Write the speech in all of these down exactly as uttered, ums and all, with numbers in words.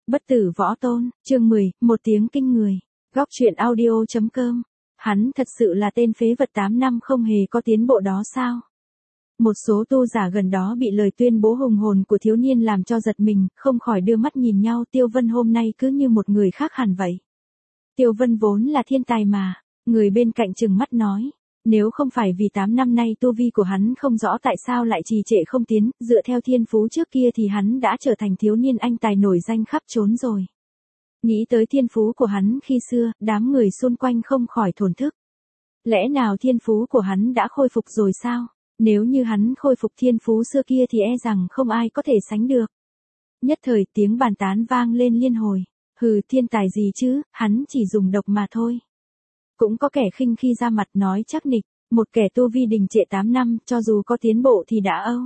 Bất tử võ tôn, chương mười, một tiếng kinh người. Góc truyện audio.com. Hắn thật sự là tên phế vật tám năm không hề có tiến bộ đó sao? Một số tu giả gần đó bị lời tuyên bố hùng hồn của thiếu niên làm cho giật mình, không khỏi đưa mắt nhìn nhau. Tiêu Vân hôm nay cứ như một người khác hẳn vậy. Tiêu Vân vốn là thiên tài mà, người bên cạnh trừng mắt nói. Nếu không phải vì tám năm nay tu vi của hắn không rõ tại sao lại trì trệ không tiến, dựa theo thiên phú trước kia thì hắn đã trở thành thiếu niên anh tài nổi danh khắp trốn rồi. Nghĩ tới thiên phú của hắn khi xưa, đám người xung quanh không khỏi thổn thức. Lẽ nào thiên phú của hắn đã khôi phục rồi sao? Nếu như hắn khôi phục thiên phú xưa kia thì e rằng không ai có thể sánh được. Nhất thời tiếng bàn tán vang lên liên hồi. Hừ, thiên tài gì chứ, hắn chỉ dùng độc mà thôi. Cũng có kẻ khinh khi ra mặt nói chắc nịch, một kẻ tu vi đình trệ tám năm, cho dù có tiến bộ thì đã âu.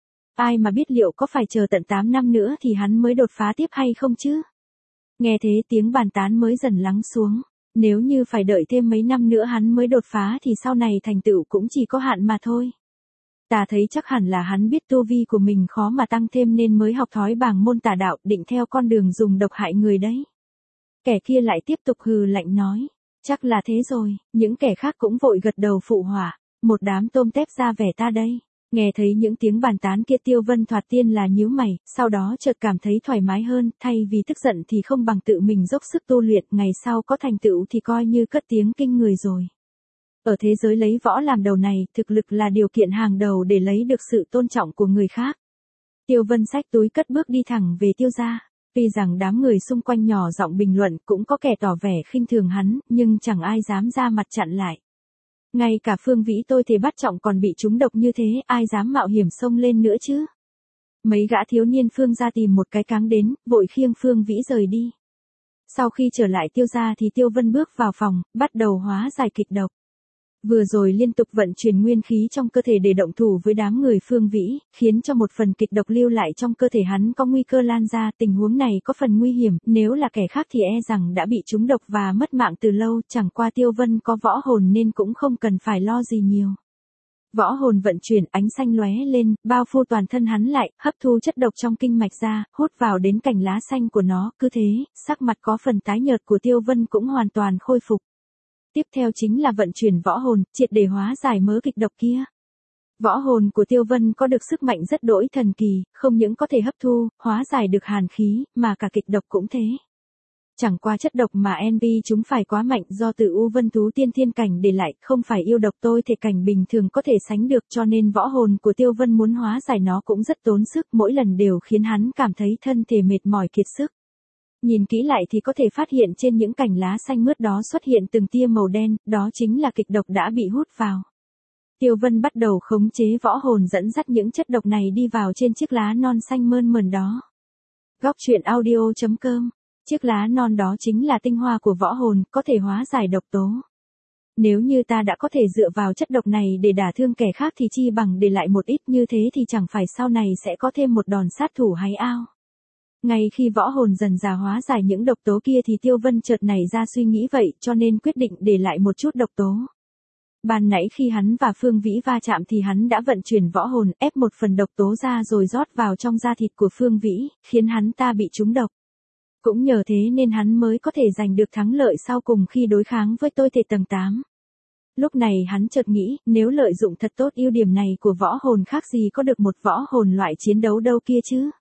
Ai mà biết liệu có phải chờ tận tám năm nữa thì hắn mới đột phá tiếp hay không chứ? Nghe thế tiếng bàn tán mới dần lắng xuống. Nếu như phải đợi thêm mấy năm nữa hắn mới đột phá thì sau này thành tựu cũng chỉ có hạn mà thôi. Ta thấy chắc hẳn là hắn biết tu vi của mình khó mà tăng thêm nên mới học thói bảng môn tà đạo, định theo con đường dùng độc hại người đấy. Kẻ kia lại tiếp tục hừ lạnh nói. Chắc là thế rồi, những kẻ khác cũng vội gật đầu phụ họa, một đám tôm tép ra vẻ ta đây. Nghe thấy những tiếng bàn tán kia Tiêu Vân thoạt tiên là nhíu mày, sau đó chợt cảm thấy thoải mái hơn, thay vì tức giận thì không bằng tự mình dốc sức tu luyện, ngày sau có thành tựu thì coi như cất tiếng kinh người rồi. Ở thế giới lấy võ làm đầu này, thực lực là điều kiện hàng đầu để lấy được sự tôn trọng của người khác. Tiêu Vân xách túi cất bước đi thẳng về Tiêu gia. Tuy rằng đám người xung quanh nhỏ giọng bình luận, cũng có kẻ tỏ vẻ khinh thường hắn, nhưng chẳng ai dám ra mặt chặn lại. Ngay cả Phương Vĩ tôi thì bắt trọng còn bị trúng độc như thế, ai dám mạo hiểm xông lên nữa chứ? Mấy gã thiếu niên Phương gia tìm một cái cáng đến, vội khiêng Phương Vĩ rời đi. Sau khi trở lại Tiêu gia thì Tiêu Vân bước vào phòng, bắt đầu hóa giải kịch độc. Vừa rồi liên tục vận chuyển nguyên khí trong cơ thể để động thủ với đám người Phương Vĩ, khiến cho một phần kịch độc lưu lại trong cơ thể hắn có nguy cơ lan ra. Tình huống này có phần nguy hiểm, nếu là kẻ khác thì e rằng đã bị trúng độc và mất mạng từ lâu. Chẳng qua Tiêu Vân có võ hồn nên cũng không cần phải lo gì nhiều. Võ hồn vận chuyển, ánh xanh lóe lên, bao phủ toàn thân hắn lại, hấp thu chất độc trong kinh mạch ra, hút vào đến cành lá xanh của nó. Cứ thế, sắc mặt có phần tái nhợt của Tiêu Vân cũng hoàn toàn khôi phục. Tiếp theo chính là vận chuyển võ hồn, triệt để hóa giải mớ kịch độc kia. Võ hồn của Tiêu Vân có được sức mạnh rất đỗi thần kỳ, không những có thể hấp thu, hóa giải được hàn khí, mà cả kịch độc cũng thế. Chẳng qua chất độc mà en pê chúng phải quá mạnh do từ U Vân Thú Tiên Thiên Cảnh để lại, không phải yêu độc tôi thể cảnh bình thường có thể sánh được, cho nên võ hồn của Tiêu Vân muốn hóa giải nó cũng rất tốn sức, mỗi lần đều khiến hắn cảm thấy thân thể mệt mỏi kiệt sức. Nhìn kỹ lại thì có thể phát hiện trên những cành lá xanh mướt đó xuất hiện từng tia màu đen, đó chính là kịch độc đã bị hút vào. Tiêu Vân bắt đầu khống chế võ hồn dẫn dắt những chất độc này đi vào trên chiếc lá non xanh mơn mởn đó. Góc truyện audio.com. Chiếc lá non đó chính là tinh hoa của võ hồn, có thể hóa giải độc tố. Nếu như ta đã có thể dựa vào chất độc này để đả thương kẻ khác thì chi bằng để lại một ít, như thế thì chẳng phải sau này sẽ có thêm một đòn sát thủ hay ao. Ngay khi võ hồn dần già hóa giải những độc tố kia thì Tiêu Vân chợt nảy ra suy nghĩ vậy, cho nên quyết định để lại một chút độc tố. Ban nãy khi hắn và Phương Vĩ va chạm thì hắn đã vận chuyển võ hồn, ép một phần độc tố ra rồi rót vào trong da thịt của Phương Vĩ, khiến hắn ta bị trúng độc. Cũng nhờ thế nên hắn mới có thể giành được thắng lợi sau cùng khi đối kháng với tôi thể tầng tám. Lúc này hắn chợt nghĩ, nếu lợi dụng thật tốt ưu điểm này của võ hồn khác gì có được một võ hồn loại chiến đấu đâu kia chứ.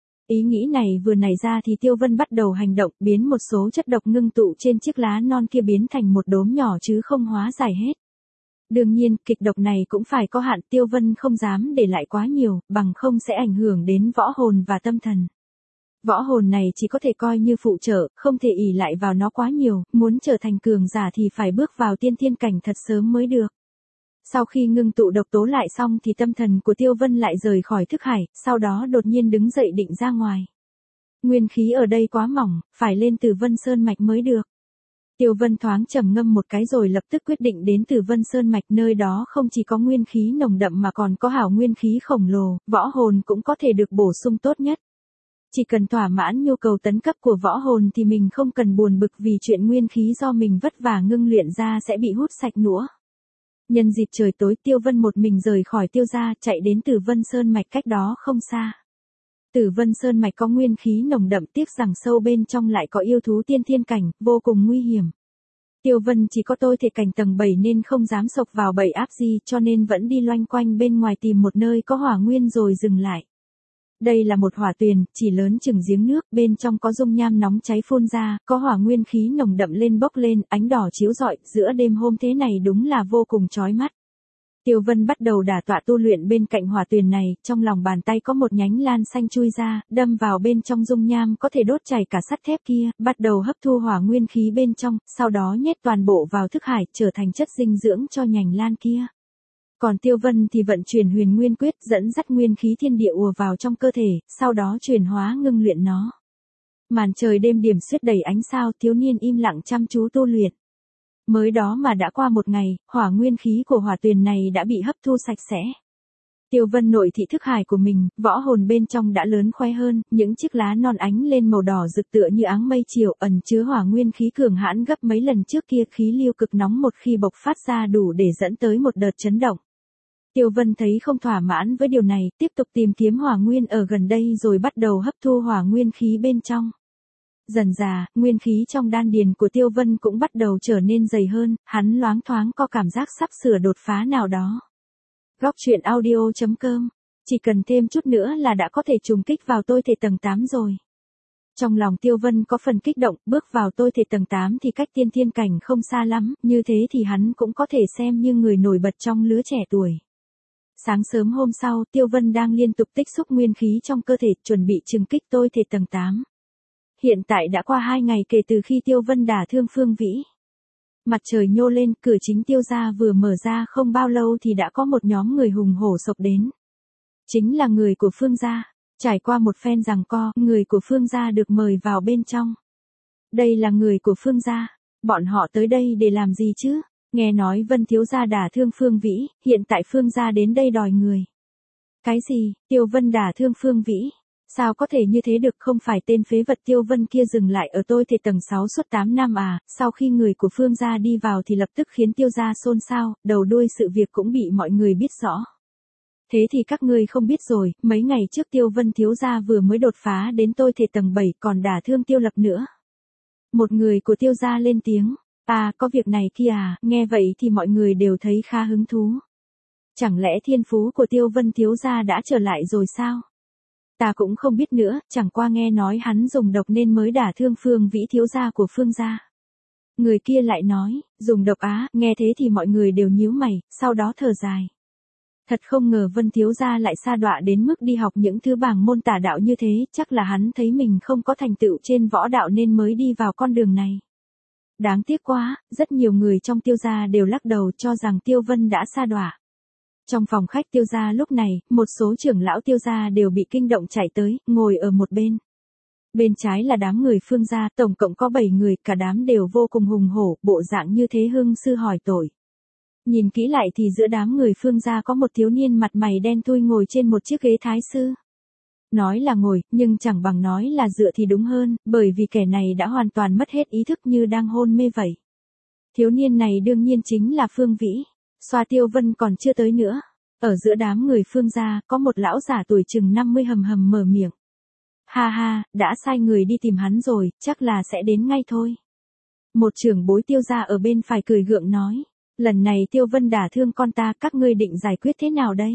Ý nghĩ này vừa nảy ra thì Tiêu Vân bắt đầu hành động, biến một số chất độc ngưng tụ trên chiếc lá non kia biến thành một đốm nhỏ chứ không hóa giải hết. Đương nhiên, kịch độc này cũng phải có hạn, Tiêu Vân không dám để lại quá nhiều, bằng không sẽ ảnh hưởng đến võ hồn và tâm thần. Võ hồn này chỉ có thể coi như phụ trợ, không thể ỷ lại vào nó quá nhiều, muốn trở thành cường giả thì phải bước vào tiên thiên cảnh thật sớm mới được. Sau khi ngưng tụ độc tố lại xong thì tâm thần của Tiêu Vân lại rời khỏi thức hải, sau đó đột nhiên đứng dậy định ra ngoài. Nguyên khí ở đây quá mỏng, phải lên Tử Vân Sơn Mạch mới được. Tiêu Vân thoáng trầm ngâm một cái rồi lập tức quyết định đến Tử Vân Sơn Mạch, nơi đó không chỉ có nguyên khí nồng đậm mà còn có hảo nguyên khí khổng lồ, võ hồn cũng có thể được bổ sung tốt nhất. Chỉ cần thỏa mãn nhu cầu tấn cấp của võ hồn thì mình không cần buồn bực vì chuyện nguyên khí do mình vất vả ngưng luyện ra sẽ bị hút sạch nữa. Nhân dịp trời tối Tiêu Vân một mình rời khỏi Tiêu gia, chạy đến Tử Vân Sơn Mạch cách đó không xa. Tử Vân Sơn mạch có nguyên khí nồng đậm, tiếc rằng sâu bên trong lại có yêu thú tiên thiên cảnh, vô cùng nguy hiểm. Tiêu Vân chỉ có tôi thể cảnh tầng bảy nên không dám xộc vào bẫy áp gì, cho nên vẫn đi loanh quanh bên ngoài tìm một nơi có hỏa nguyên rồi dừng lại. Đây là một hỏa tuyền, chỉ lớn chừng giếng nước, bên trong có dung nham nóng cháy phun ra, có hỏa nguyên khí nồng đậm lên bốc lên, ánh đỏ chiếu rọi, giữa đêm hôm thế này đúng là vô cùng chói mắt. Tiêu Vân bắt đầu đả tọa tu luyện bên cạnh hỏa tuyền này, trong lòng bàn tay có một nhánh lan xanh chui ra, đâm vào bên trong dung nham có thể đốt chảy cả sắt thép kia, bắt đầu hấp thu hỏa nguyên khí bên trong, sau đó nhét toàn bộ vào thức hải, trở thành chất dinh dưỡng cho nhành lan kia. Còn Tiêu Vân thì vận chuyển huyền nguyên quyết, dẫn dắt nguyên khí thiên địa ùa vào trong cơ thể, sau đó chuyển hóa ngưng luyện nó. Màn trời đêm điểm xuyết đầy ánh sao, thiếu niên im lặng chăm chú tu luyện. Mới đó mà đã qua một ngày, hỏa nguyên khí của hỏa tuyền này đã bị hấp thu sạch sẽ. Tiêu Vân nội thị thức hải của mình, võ hồn bên trong đã lớn khoe hơn, những chiếc lá non ánh lên màu đỏ rực tựa như áng mây chiều, ẩn chứa hỏa nguyên khí cường hãn gấp mấy lần trước kia, khí lưu cực nóng một khi bộc phát ra đủ để dẫn tới một đợt chấn động. Tiêu Vân thấy không thỏa mãn với điều này, tiếp tục tìm kiếm hỏa nguyên ở gần đây rồi bắt đầu hấp thu hỏa nguyên khí bên trong. Dần dà, nguyên khí trong đan điền của Tiêu Vân cũng bắt đầu trở nên dày hơn, hắn loáng thoáng có cảm giác sắp sửa đột phá nào đó. Góc truyện audio chấm com, chỉ cần thêm chút nữa là đã có thể trùng kích vào tôi thể tầng tám rồi. Trong lòng Tiêu Vân có phần kích động, bước vào tôi thể tầng tám thì cách tiên thiên cảnh không xa lắm, như thế thì hắn cũng có thể xem như người nổi bật trong lứa trẻ tuổi. Sáng sớm hôm sau, Tiêu Vân đang liên tục tích xúc nguyên khí trong cơ thể, chuẩn bị trùng kích tôi thể tầng tám. Hiện tại đã qua hai ngày kể từ khi Tiêu Vân đả thương Phương Vĩ. Mặt trời nhô lên, cửa chính Tiêu gia vừa mở ra không bao lâu thì đã có một nhóm người hùng hổ xộc đến. Chính là người của Phương gia. Trải qua một phen giằng co, người của Phương gia được mời vào bên trong. Đây là người của Phương gia. Bọn họ tới đây để làm gì chứ? Nghe nói Vân thiếu gia đả thương Phương Vĩ, hiện tại Phương gia đến đây đòi người. Cái gì? Tiêu Vân đả thương Phương Vĩ? Sao có thể như thế được, không phải tên phế vật Tiêu Vân kia dừng lại ở tôi thể tầng sáu suốt tám năm à, sau khi người của Phương gia đi vào thì lập tức khiến Tiêu gia xôn xao, đầu đuôi sự việc cũng bị mọi người biết rõ. Thế thì các ngươi không biết rồi, mấy ngày trước Tiêu Vân thiếu gia vừa mới đột phá đến tôi thể tầng bảy còn đả thương Tiêu Lập nữa. Một người của Tiêu gia lên tiếng, à có việc này kia à, nghe vậy thì mọi người đều thấy khá hứng thú. Chẳng lẽ thiên phú của Tiêu Vân thiếu gia đã trở lại rồi sao? Ta cũng không biết nữa, chẳng qua nghe nói hắn dùng độc nên mới đả thương Phương Vĩ thiếu gia của Phương gia. Người kia lại nói, dùng độc á, nghe thế thì mọi người đều nhíu mày, sau đó thở dài. Thật không ngờ Vân thiếu gia lại sa đọa đến mức đi học những thứ bảng môn tà đạo như thế, chắc là hắn thấy mình không có thành tựu trên võ đạo nên mới đi vào con đường này. Đáng tiếc quá, rất nhiều người trong Tiêu gia đều lắc đầu cho rằng Tiêu Vân đã sa đọa. Trong phòng khách Tiêu gia lúc này, một số trưởng lão Tiêu gia đều bị kinh động chạy tới, ngồi ở một bên. Bên trái là đám người Phương gia, tổng cộng có bảy người, cả đám đều vô cùng hùng hổ, bộ dạng như thế hưng sư hỏi tội. Nhìn kỹ lại thì giữa đám người Phương gia có một thiếu niên mặt mày đen thui ngồi trên một chiếc ghế thái sư. Nói là ngồi, nhưng chẳng bằng nói là dựa thì đúng hơn, bởi vì kẻ này đã hoàn toàn mất hết ý thức như đang hôn mê vậy. Thiếu niên này đương nhiên chính là Phương Vĩ. Xoa Tiêu Vân còn chưa tới nữa. Ở giữa đám người Phương gia, có một lão giả tuổi chừng năm mươi hầm hầm mở miệng. Ha ha, đã sai người đi tìm hắn rồi, chắc là sẽ đến ngay thôi. Một trưởng bối Tiêu gia ở bên phải cười gượng nói. Lần này Tiêu Vân đả thương con ta, các ngươi định giải quyết thế nào đây?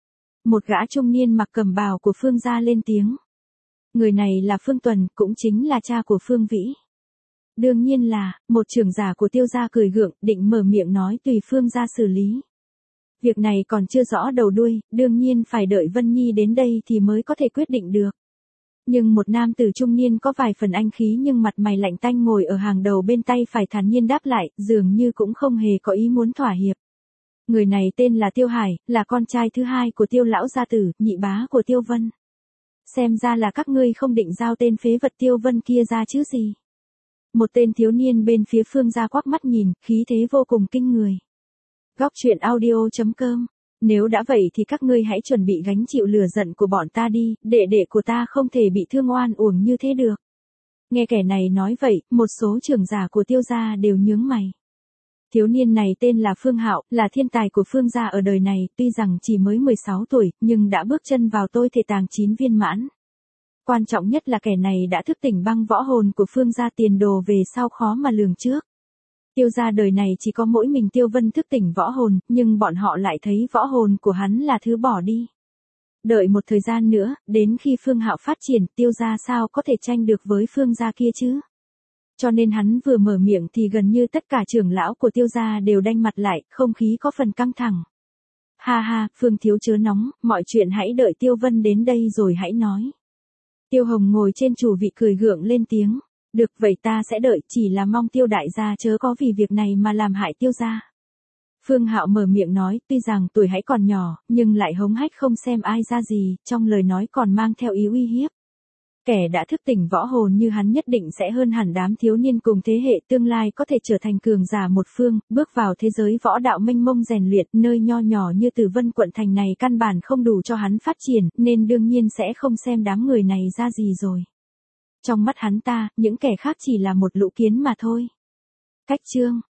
Một gã trung niên mặc cẩm bào của Phương gia lên tiếng. Người này là Phương Tuần, cũng chính là cha của Phương Vĩ. Đương nhiên là, một trưởng giả của Tiêu gia cười gượng, định mở miệng nói tùy Phương gia xử lý. Việc này còn chưa rõ đầu đuôi, đương nhiên phải đợi Vân Nhi đến đây thì mới có thể quyết định được. Nhưng một nam tử trung niên có vài phần anh khí nhưng mặt mày lạnh tanh ngồi ở hàng đầu bên tay phải thản nhiên đáp lại, dường như cũng không hề có ý muốn thỏa hiệp. Người này tên là Tiêu Hải, là con trai thứ hai của Tiêu lão gia tử, nhị bá của Tiêu Vân. Xem ra là các ngươi không định giao tên phế vật Tiêu Vân kia ra chứ gì. Một tên thiếu niên bên phía Phương gia quắc mắt nhìn, khí thế vô cùng kinh người. Góc truyện audio chấm com. Nếu đã vậy thì các ngươi hãy chuẩn bị gánh chịu lửa giận của bọn ta đi, đệ đệ của ta không thể bị thương oan uổng như thế được. Nghe kẻ này nói vậy, một số trưởng giả của Tiêu gia đều nhướng mày. Thiếu niên này tên là Phương Hạo, là thiên tài của Phương gia ở đời này, tuy rằng chỉ mới mười sáu tuổi, nhưng đã bước chân vào tôi thể tàng chín viên mãn. Quan trọng nhất là kẻ này đã thức tỉnh băng võ hồn của Phương gia, tiền đồ về sau khó mà lường trước. Tiêu gia đời này chỉ có mỗi mình Tiêu Vân thức tỉnh võ hồn, nhưng bọn họ lại thấy võ hồn của hắn là thứ bỏ đi. Đợi một thời gian nữa, đến khi Phương Hạo phát triển, Tiêu gia sao có thể tranh được với Phương gia kia chứ? Cho nên hắn vừa mở miệng thì gần như tất cả trưởng lão của Tiêu gia đều đanh mặt lại, không khí có phần căng thẳng. Ha ha, Phương thiếu chớ nóng, mọi chuyện hãy đợi Tiêu Vân đến đây rồi hãy nói. Tiêu Hồng ngồi trên chủ vị cười gượng lên tiếng. Được vậy ta sẽ đợi, chỉ là mong Tiêu đại gia chớ có vì việc này mà làm hại Tiêu gia. Phương Hạo mở miệng nói, tuy rằng tuổi hãy còn nhỏ, nhưng lại hống hách không xem ai ra gì, trong lời nói còn mang theo ý uy hiếp. Kẻ đã thức tỉnh võ hồn như hắn nhất định sẽ hơn hẳn đám thiếu niên cùng thế hệ, tương lai có thể trở thành cường giả một phương, bước vào thế giới võ đạo mênh mông rèn luyện, nơi nho nhỏ như Tử Vân quận thành này căn bản không đủ cho hắn phát triển, nên đương nhiên sẽ không xem đám người này ra gì rồi. Trong mắt hắn ta, những kẻ khác chỉ là một lũ kiến mà thôi. Cách chương